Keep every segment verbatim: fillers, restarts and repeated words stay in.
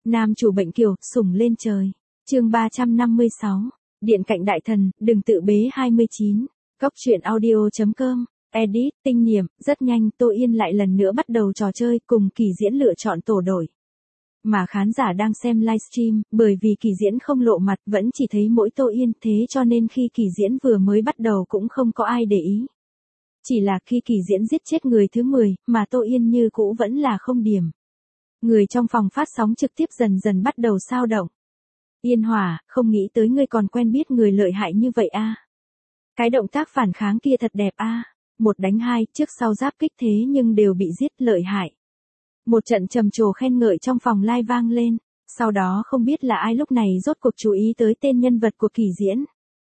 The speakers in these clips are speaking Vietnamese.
Nam chủ bệnh kiều, sủng lên trời. Chương ba trăm năm mươi sáu. Điện cạnh đại thần, đừng tự bế hai mươi chín. Góc truyện audio.com. Edit, tinh niệm, rất nhanh Tô Yên lại lần nữa bắt đầu trò chơi cùng Kỳ Diễn lựa chọn tổ đổi. Mà khán giả đang xem livestream, bởi vì Kỳ Diễn không lộ mặt vẫn chỉ thấy mỗi Tô Yên, thế cho nên khi Kỳ Diễn vừa mới bắt đầu cũng không có ai để ý. Chỉ là khi Kỳ Diễn giết chết người thứ mười, mà Tô Yên như cũ vẫn là không điểm. Người trong phòng phát sóng trực tiếp dần dần bắt đầu xao động. Yên Hòa, không nghĩ tới ngươi còn quen biết người lợi hại như vậy a. Cái động tác phản kháng kia thật đẹp a. Một đánh hai, trước sau giáp kích thế nhưng đều bị giết, lợi hại. Một trận trầm trồ khen ngợi trong phòng live vang lên, sau đó không biết là ai lúc này rốt cuộc chú ý tới tên nhân vật của Kỳ Diễn.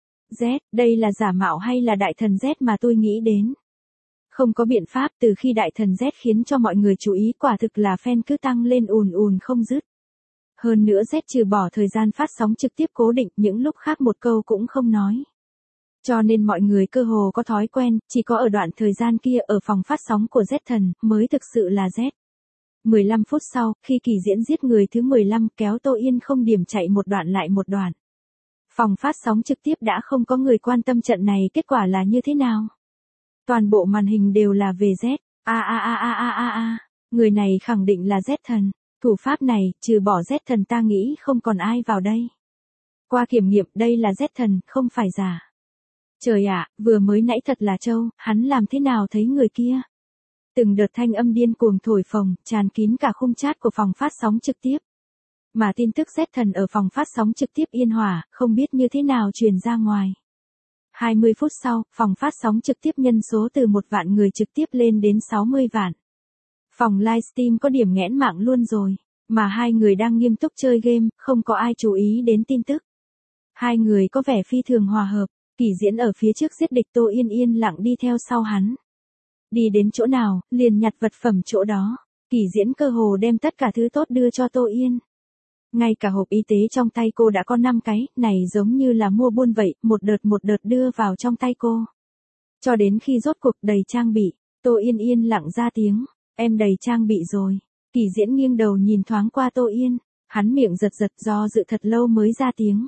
Z, đây là giả mạo hay là đại thần Z mà tôi nghĩ đến? Không có biện pháp, từ khi đại thần Z khiến cho mọi người chú ý, quả thực là fan cứ tăng lên ùn ùn không dứt. Hơn nữa Z trừ bỏ thời gian phát sóng trực tiếp cố định, những lúc khác một câu cũng không nói. Cho nên mọi người cơ hồ có thói quen, chỉ có ở đoạn thời gian kia ở phòng phát sóng của Z thần, mới thực sự là Z. mười lăm phút sau, khi Kỳ Diễn giết người thứ mười lăm kéo Tô Yên không điểm chạy một đoạn lại một đoạn. Phòng phát sóng trực tiếp đã không có người quan tâm trận này kết quả là như thế nào. Toàn bộ màn hình đều là về Z, a a a a a a a, người này khẳng định là Z thần, thủ pháp này, trừ bỏ Z thần ta nghĩ không còn ai vào đây. Qua kiểm nghiệm đây là Z thần, không phải giả. Trời ạ, vừa mới nãy thật là trâu, hắn làm thế nào thấy người kia. Từng đợt thanh âm điên cuồng thổi phồng, tràn kín cả khung chat của phòng phát sóng trực tiếp. Mà tin tức Z thần ở phòng phát sóng trực tiếp Yên Hòa, không biết như thế nào truyền ra ngoài. hai mươi phút sau, phòng phát sóng trực tiếp nhân số từ một vạn người trực tiếp lên đến sáu mươi vạn. Phòng livestream có điểm nghẽn mạng luôn rồi, mà hai người đang nghiêm túc chơi game, không có ai chú ý đến tin tức. Hai người có vẻ phi thường hòa hợp, Kỳ Diễn ở phía trước giết địch, Tô Yên yên lặng đi theo sau hắn. Đi đến chỗ nào, liền nhặt vật phẩm chỗ đó, Kỳ Diễn cơ hồ đem tất cả thứ tốt đưa cho Tô Yên. Ngay cả hộp y tế trong tay cô đã có năm cái, này giống như là mua buôn vậy, một đợt một đợt đưa vào trong tay cô. Cho đến khi rốt cuộc đầy trang bị, Tô Yên yên lặng ra tiếng, em đầy trang bị rồi. Kỳ Diễn nghiêng đầu nhìn thoáng qua Tô Yên, hắn miệng giật giật do dự thật lâu mới ra tiếng.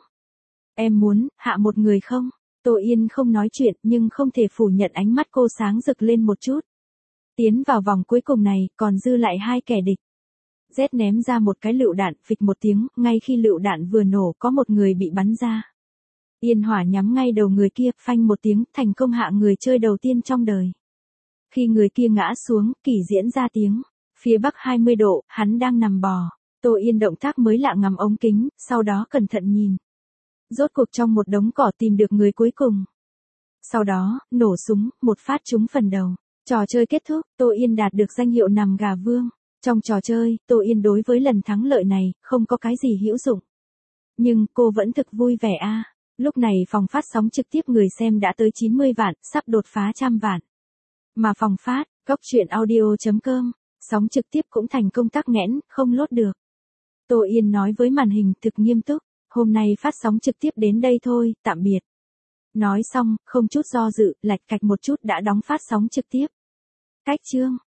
Em muốn, hạ một người không? Tô Yên không nói chuyện nhưng không thể phủ nhận ánh mắt cô sáng rực lên một chút. Tiến vào vòng cuối cùng này, còn dư lại hai kẻ địch. Z ném ra một cái lựu đạn, phịch một tiếng, ngay khi lựu đạn vừa nổ có một người bị bắn ra. Yên Hỏa nhắm ngay đầu người kia, phanh một tiếng, thành công hạ người chơi đầu tiên trong đời. Khi người kia ngã xuống, Kỳ Diễn ra tiếng. Phía bắc hai mươi độ, hắn đang nằm bò. Tô Yên động tác mới lạ ngắm ống kính, sau đó cẩn thận nhìn. Rốt cuộc trong một đống cỏ tìm được người cuối cùng. Sau đó, nổ súng, một phát trúng phần đầu. Trò chơi kết thúc, Tô Yên đạt được danh hiệu nằm gà vương. Trong trò chơi, Tô Yên đối với lần thắng lợi này, không có cái gì hữu dụng. Nhưng, cô vẫn thực vui vẻ a. À. Lúc này phòng phát sóng trực tiếp người xem đã tới chín mươi vạn, sắp đột phá trăm vạn. Mà phòng phát, góc truyện audio.com, sóng trực tiếp cũng thành công tắc nghẽn, không lốt được. Tô Yên nói với màn hình thực nghiêm túc, hôm nay phát sóng trực tiếp đến đây thôi, tạm biệt. Nói xong, không chút do dự, lạch cạch một chút đã đóng phát sóng trực tiếp. Cách chương.